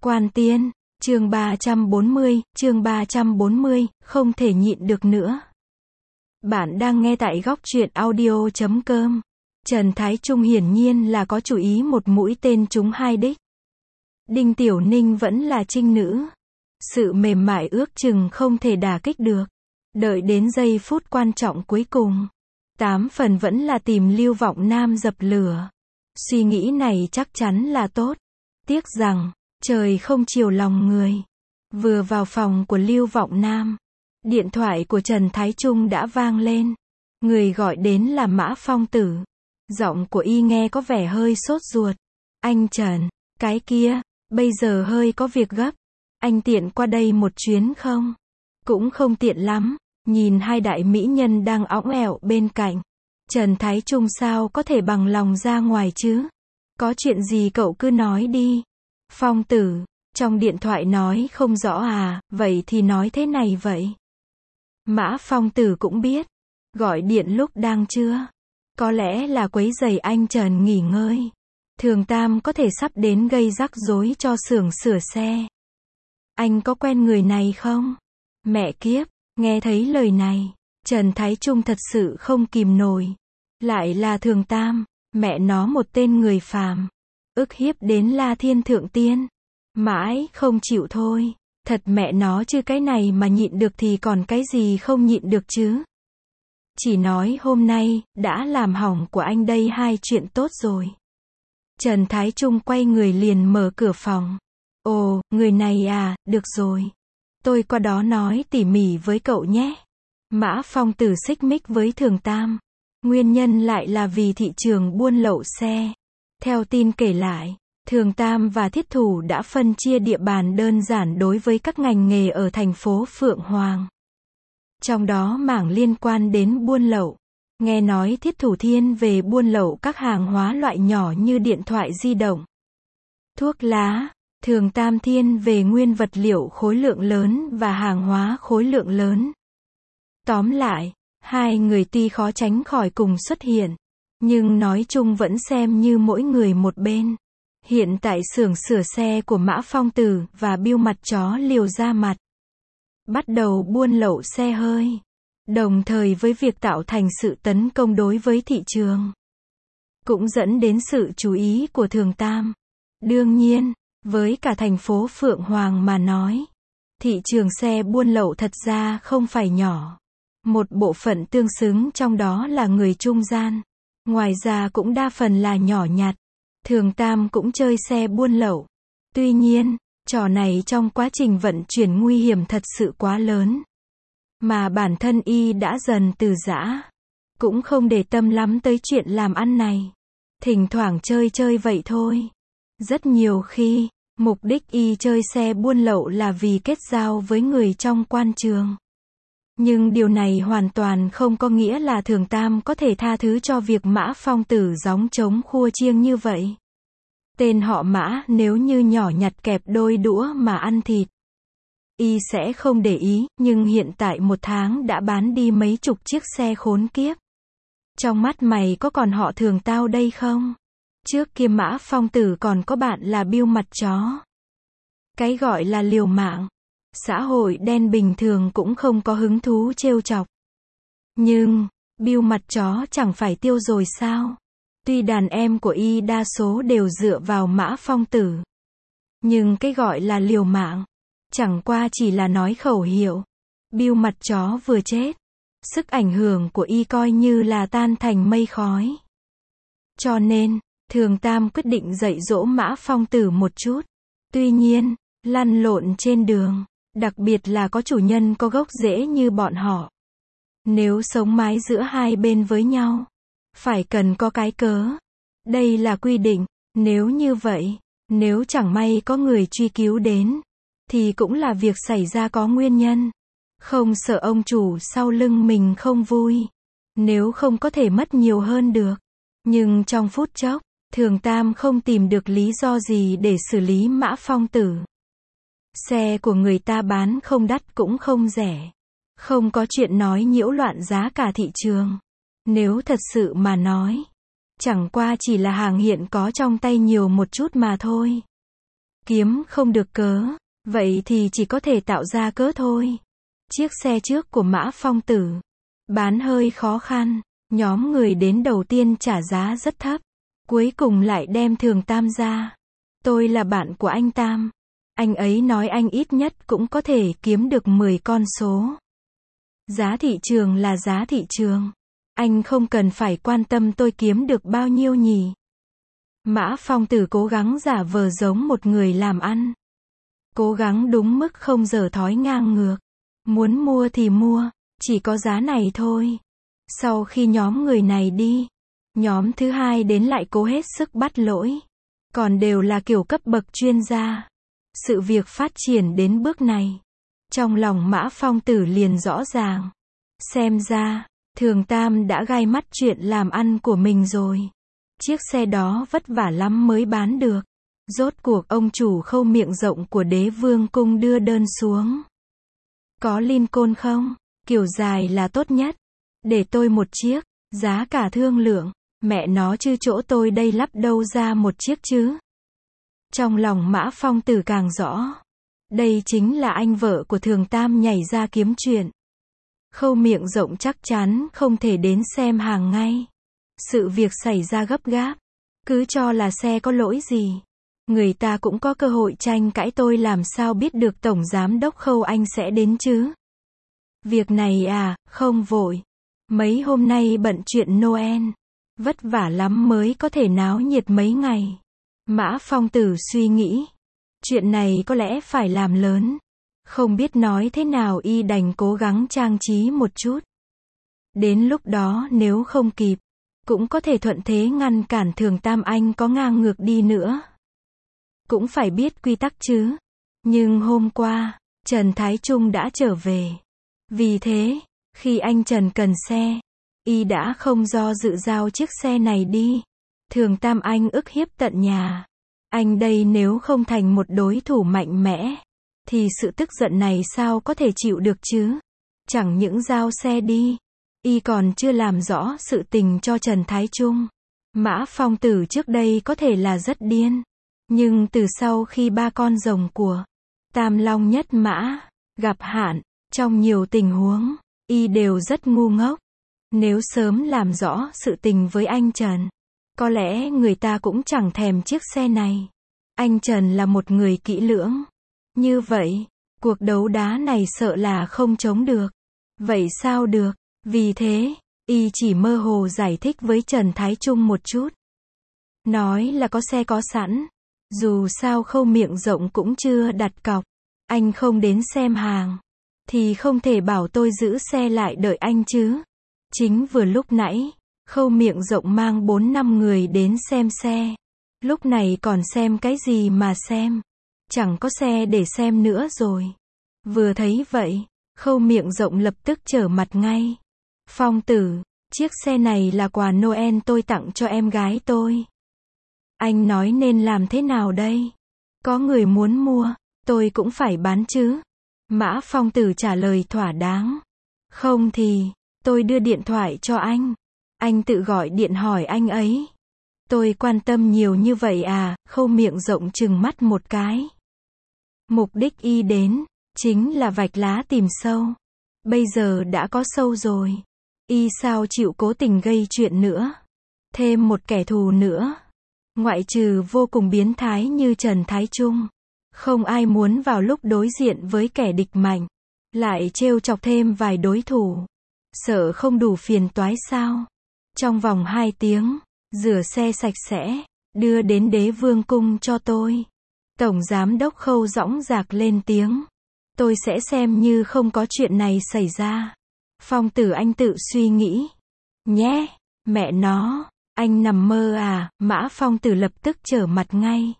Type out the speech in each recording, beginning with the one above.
Quan Tiên, chương 340, không thể nhịn được nữa. Bạn đang nghe tại góc truyện audio.com. Trần Thái Trung hiển nhiên là có chủ ý một mũi tên trúng hai đích. Đinh Tiểu Ninh vẫn là trinh nữ. Sự mềm mại ước chừng không thể đả kích được. Đợi đến giây phút quan trọng cuối cùng. 8 phần vẫn là tìm Lưu Vọng Nam dập lửa. Suy nghĩ này chắc chắn là tốt. Tiếc rằng, trời không chiều lòng người. Vừa vào phòng của Lưu Vọng Nam, điện thoại của Trần Thái Trung đã vang lên. Người gọi đến là Mã Phong Tử. Giọng của y nghe có vẻ hơi sốt ruột. Anh Trần, cái kia, bây giờ hơi có việc gấp. Anh tiện qua đây một chuyến không? Cũng không tiện lắm. Nhìn hai đại mỹ nhân đang õng ẹo bên cạnh. Trần Thái Trung sao có thể bằng lòng ra ngoài chứ? Có chuyện gì cậu cứ nói đi. Phong Tử, trong điện thoại nói không rõ à, vậy thì nói thế này vậy. Mã Phong Tử cũng biết. Gọi điện lúc đang trưa. Có lẽ là quấy rầy anh Trần nghỉ ngơi. Thường Tam có thể sắp đến gây rắc rối cho xưởng sửa xe. Anh có quen người này không? Mẹ kiếp, nghe thấy lời này, Trần Thái Trung thật sự không kìm nổi. Lại là Thường Tam, mẹ nó một tên người phàm. Ức hiếp đến La Thiên Thượng Tiên. Mãi không chịu thôi. Thật mẹ nó chứ cái này mà nhịn được thì còn cái gì không nhịn được chứ. Chỉ nói hôm nay, đã làm hỏng của anh đây hai chuyện tốt rồi. Trần Thái Trung quay người liền mở cửa phòng. Ồ, người này à, được rồi. Tôi qua đó nói tỉ mỉ với cậu nhé. Mã Phong Tử xích mích với Thường Tam. Nguyên nhân lại là vì thị trường buôn lậu xe. Theo tin kể lại, Thường Tam và Thiết Thủ đã phân chia địa bàn đơn giản đối với các ngành nghề ở thành phố Phượng Hoàng. Trong đó mảng liên quan đến buôn lậu. Nghe nói Thiết Thủ thiên về buôn lậu các hàng hóa loại nhỏ như điện thoại di động, thuốc lá. Thường Tam thiên về nguyên vật liệu khối lượng lớn và hàng hóa khối lượng lớn. Tóm lại, hai người tuy khó tránh khỏi cùng xuất hiện, nhưng nói chung vẫn xem như mỗi người một bên. Hiện tại xưởng sửa xe của Mã Phong Tử và Biêu Mặt Chó liều ra mặt. Bắt đầu buôn lậu xe hơi. Đồng thời với việc tạo thành sự tấn công đối với thị trường. Cũng dẫn đến sự chú ý của Thường Tam. Đương nhiên, với cả thành phố Phượng Hoàng mà nói, thị trường xe buôn lậu thật ra không phải nhỏ. Một bộ phận tương xứng trong đó là người trung gian. Ngoài ra cũng đa phần là nhỏ nhặt. Thường Tam cũng chơi xe buôn lậu. Tuy nhiên, trò này trong quá trình vận chuyển nguy hiểm thật sự quá lớn. Mà bản thân y đã dần từ giã. Cũng không để tâm lắm tới chuyện làm ăn này. Thỉnh thoảng chơi chơi vậy thôi. Rất nhiều khi, mục đích y chơi xe buôn lậu là vì kết giao với người trong quan trường. Nhưng điều này hoàn toàn không có nghĩa là Thường Tam có thể tha thứ cho việc Mã Phong Tử gióng trống khua chiêng như vậy. Tên họ Mã nếu như nhỏ nhặt kẹp đôi đũa mà ăn thịt, y sẽ không để ý, nhưng hiện tại một tháng đã bán đi mấy chục chiếc xe khốn kiếp. Trong mắt mày có còn họ Thường tao đây không? Trước kia Mã Phong Tử còn có bạn là Biêu Mặt Chó. Cái gọi là liều mạng. Xã hội đen bình thường cũng không có hứng thú trêu chọc. Nhưng, Biêu Mặt Chó chẳng phải tiêu rồi sao? Tuy đàn em của y đa số đều dựa vào Mã Phong Tử. Nhưng cái gọi là liều mạng, chẳng qua chỉ là nói khẩu hiệu. Biêu Mặt Chó vừa chết, sức ảnh hưởng của y coi như là tan thành mây khói. Cho nên, Thường Tam quyết định dạy dỗ Mã Phong Tử một chút. Tuy nhiên, lăn lộn trên đường, đặc biệt là có chủ nhân có gốc rễ như bọn họ. Nếu sống mái giữa hai bên với nhau, phải cần có cái cớ. Đây là quy định. Nếu như vậy, nếu chẳng may có người truy cứu đến, thì cũng là việc xảy ra có nguyên nhân. Không sợ ông chủ sau lưng mình không vui. Nếu không có thể mất nhiều hơn được. Nhưng trong phút chốc, Thường Tam không tìm được lý do gì để xử lý Mã Phong Tử. Xe của người ta bán không đắt cũng không rẻ. Không có chuyện nói nhiễu loạn giá cả thị trường. Nếu thật sự mà nói, chẳng qua chỉ là hàng hiện có trong tay nhiều một chút mà thôi. Kiếm không được cớ, vậy thì chỉ có thể tạo ra cớ thôi. Chiếc xe trước của Mã Phong Tử bán hơi khó khăn, nhóm người đến đầu tiên trả giá rất thấp, cuối cùng lại đem Thường Tam ra. Tôi là bạn của anh Tam, anh ấy nói anh ít nhất cũng có thể kiếm được 10 con số. Giá thị trường là giá thị trường, anh không cần phải quan tâm tôi kiếm được bao nhiêu nhỉ. Mã Phong Tử cố gắng giả vờ giống một người làm ăn, cố gắng đúng mức không dở thói ngang ngược. Muốn mua thì mua, chỉ có giá này thôi. Sau khi nhóm người này đi, nhóm thứ hai đến lại cố hết sức bắt lỗi. Còn đều là kiểu cấp bậc chuyên gia. Sự việc phát triển đến bước này, trong lòng Mã Phong Tử liền rõ ràng. Xem ra, Thường Tam đã gai mắt chuyện làm ăn của mình rồi. Chiếc xe đó vất vả lắm mới bán được. Rốt cuộc ông chủ Khâu miệng rộng của Đế Vương Cung đưa đơn xuống. Có Lincoln không? Kiểu dài là tốt nhất. Để tôi một chiếc, giá cả thương lượng. Mẹ nó chứ chỗ tôi đây lắp đâu ra một chiếc chứ. Trong lòng Mã Phong Tử càng rõ. Đây chính là anh vợ của Thường Tam nhảy ra kiếm chuyện. Khâu miệng rộng chắc chắn không thể đến xem hàng ngay. Sự việc xảy ra gấp gáp. Cứ cho là xe có lỗi gì. Người ta cũng có cơ hội tranh cãi, tôi làm sao biết được Tổng Giám đốc Khâu anh sẽ đến chứ. Việc này à, không vội. Mấy hôm nay bận chuyện Noel. Vất vả lắm mới có thể náo nhiệt mấy ngày. Mã Phong Tử suy nghĩ. Chuyện này có lẽ phải làm lớn. Không biết nói thế nào y đành cố gắng trang trí một chút. Đến lúc đó nếu không kịp, cũng có thể thuận thế ngăn cản Thường Tam anh có ngang ngược đi nữa. Cũng phải biết quy tắc chứ. Nhưng hôm qua, Trần Thái Trung đã trở về. Vì thế, khi anh Trần cần xe, y đã không do dự giao chiếc xe này đi. Thường Tam anh ức hiếp tận nhà. Anh đây nếu không thành một đối thủ mạnh mẽ, thì sự tức giận này sao có thể chịu được chứ. Chẳng những giao xe đi, y còn chưa làm rõ sự tình cho Trần Thái Trung. Mã Phong Tử trước đây có thể là rất điên. Nhưng từ sau khi ba con rồng của Tam Long Nhất Mã gặp hạn, trong nhiều tình huống, y đều rất ngu ngốc. Nếu sớm làm rõ sự tình với anh Trần, có lẽ người ta cũng chẳng thèm chiếc xe này. Anh Trần là một người kỹ lưỡng. Như vậy, cuộc đấu đá này sợ là không chống được. Vậy sao được? Vì thế, y chỉ mơ hồ giải thích với Trần Thái Trung một chút. Nói là có xe có sẵn. Dù sao Khâu miệng rộng cũng chưa đặt cọc. Anh không đến xem hàng, thì không thể bảo tôi giữ xe lại đợi anh chứ. Chính vừa lúc nãy, Khâu miệng rộng mang 4-5 người đến xem xe. Lúc này còn xem cái gì mà xem. Chẳng có xe để xem nữa rồi. Vừa thấy vậy, Khâu miệng rộng lập tức trở mặt ngay. Phong Tử, chiếc xe này là quà Noel tôi tặng cho em gái tôi. Anh nói nên làm thế nào đây? Có người muốn mua, tôi cũng phải bán chứ. Mã Phong Tử trả lời thỏa đáng. Không thì, tôi đưa điện thoại cho anh. Anh tự gọi điện hỏi anh ấy. Tôi quan tâm nhiều như vậy à? Khâu miệng rộng trừng mắt một cái. Mục đích y đến, chính là vạch lá tìm sâu. Bây giờ đã có sâu rồi. Y sao chịu cố tình gây chuyện nữa? Thêm một kẻ thù nữa. Ngoại trừ vô cùng biến thái như Trần Thái Trung, không ai muốn vào lúc đối diện với kẻ địch mạnh, lại trêu chọc thêm vài đối thủ. Sợ không đủ phiền toái sao? Trong vòng 2 tiếng, rửa xe sạch sẽ, đưa đến Đế Vương Cung cho tôi. Tổng Giám đốc Khâu dõng dạc lên tiếng. Tôi sẽ xem như không có chuyện này xảy ra. Phong Tử anh tự suy nghĩ. Nhé, mẹ nó. Anh nằm mơ à? Mã Phong Tử lập tức trở mặt ngay.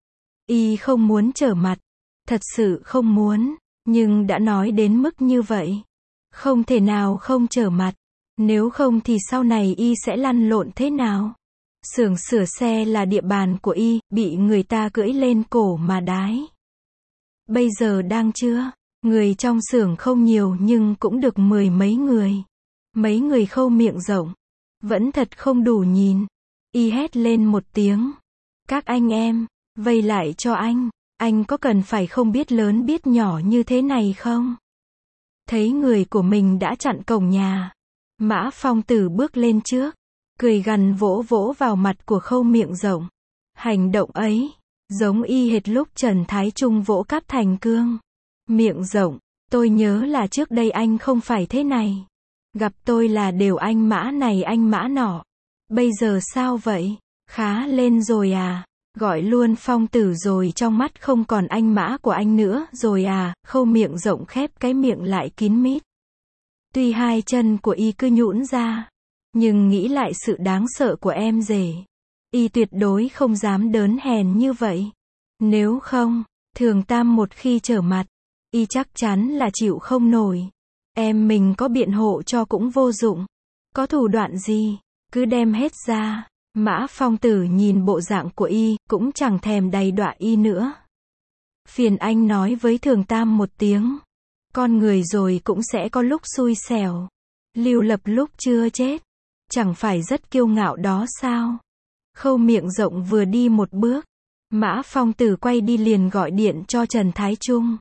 Y không muốn trở mặt. Thật sự không muốn. Nhưng đã nói đến mức như vậy. Không thể nào không trở mặt. Nếu không thì sau này y sẽ lăn lộn thế nào? Xưởng sửa xe là địa bàn của y, bị người ta cưỡi lên cổ mà đái. Bây giờ đang chưa? Người trong xưởng không nhiều nhưng cũng được 10 mấy người. Mấy người Khâu miệng rộng. Vẫn thật không đủ nhìn. Y hét lên một tiếng. Các anh em, vây lại cho anh. Anh có cần phải không biết lớn biết nhỏ như thế này không? Thấy người của mình đã chặn cổng nhà. Mã Phong Tử bước lên trước. Cười gằn vỗ vỗ vào mặt của Khâu miệng rộng. Hành động ấy, giống y hệt lúc Trần Thái Trung vỗ Cáp Thành Cương. Miệng rộng, tôi nhớ là trước đây anh không phải thế này. Gặp tôi là đều anh Mã này anh Mã nọ. Bây giờ sao vậy? Khá lên rồi à? Gọi luôn Phong Tử rồi trong mắt không còn anh Mã của anh nữa rồi à? Khâu miệng rộng khép cái miệng lại kín mít. Tuy hai chân của y cứ nhũn ra, nhưng nghĩ lại sự đáng sợ của em rể, y tuyệt đối không dám đớn hèn như vậy. Nếu không, Thường Tam một khi trở mặt, y chắc chắn là chịu không nổi. Em mình có biện hộ cho cũng vô dụng. Có thủ đoạn gì, cứ đem hết ra. Mã Phong Tử nhìn bộ dạng của y, cũng chẳng thèm đầy đọa y nữa. Phiền anh nói với Thường Tam một tiếng. Con người rồi cũng sẽ có lúc xui xẻo. Lưu Lập lúc chưa chết, chẳng phải rất kiêu ngạo đó sao? Khâu miệng rộng vừa đi một bước, Mã Phong Tử quay đi liền gọi điện cho Trần Thái Trung.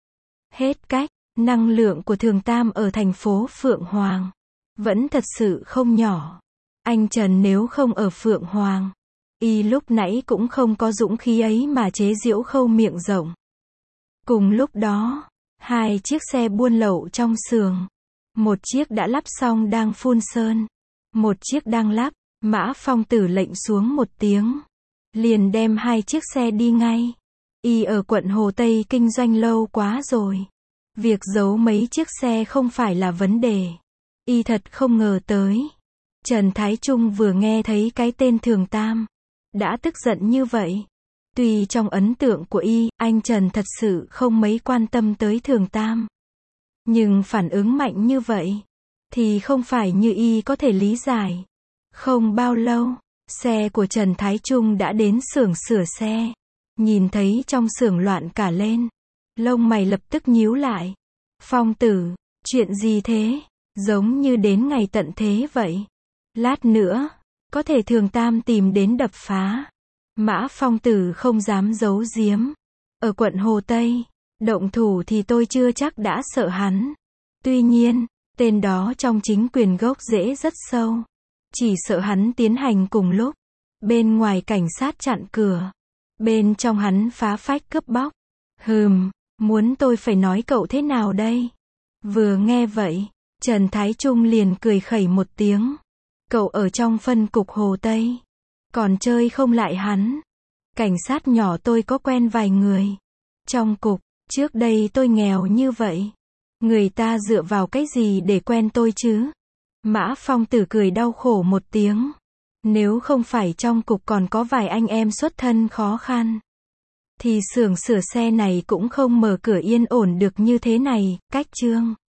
Hết cách, năng lượng của Thường Tam ở thành phố Phượng Hoàng vẫn thật sự không nhỏ. Anh Trần nếu không ở Phượng Hoàng, y lúc nãy cũng không có dũng khí ấy mà chế giễu Khâu miệng rộng. Cùng lúc đó, hai chiếc xe buôn lậu trong xưởng. Một chiếc đã lắp xong đang phun sơn. Một chiếc đang lắp. Mã Phong Tử lệnh xuống một tiếng. Liền đem hai chiếc xe đi ngay. Y ở quận Hồ Tây kinh doanh lâu quá rồi. Việc giấu mấy chiếc xe không phải là vấn đề. Y thật không ngờ tới. Trần Thái Trung vừa nghe thấy cái tên Thường Tam, đã tức giận như vậy. Tuy trong ấn tượng của y, anh Trần thật sự không mấy quan tâm tới Thường Tam. Nhưng phản ứng mạnh như vậy, thì không phải như y có thể lý giải. Không bao lâu, xe của Trần Thái Trung đã đến xưởng sửa xe. Nhìn thấy trong xưởng loạn cả lên, lông mày lập tức nhíu lại. Phong Tử, chuyện gì thế? Giống như đến ngày tận thế vậy. Lát nữa, có thể Thường Tam tìm đến đập phá. Mã Phong Tử không dám giấu giếm. Ở quận Hồ Tây, động thủ thì tôi chưa chắc đã sợ hắn. Tuy nhiên, tên đó trong chính quyền gốc rễ rất sâu. Chỉ sợ hắn tiến hành cùng lúc. Bên ngoài cảnh sát chặn cửa. Bên trong hắn phá phách cướp bóc. Muốn tôi phải nói cậu thế nào đây? Vừa nghe vậy, Trần Thái Trung liền cười khẩy một tiếng. Cậu ở trong phân cục Hồ Tây, còn chơi không lại hắn. Cảnh sát nhỏ tôi có quen vài người. Trong cục, trước đây tôi nghèo như vậy. Người ta dựa vào cái gì để quen tôi chứ? Mã Phong Tử cười đau khổ một tiếng. Nếu không phải trong cục còn có vài anh em xuất thân khó khăn, thì xưởng sửa xe này cũng không mở cửa yên ổn được như thế này. Cách chương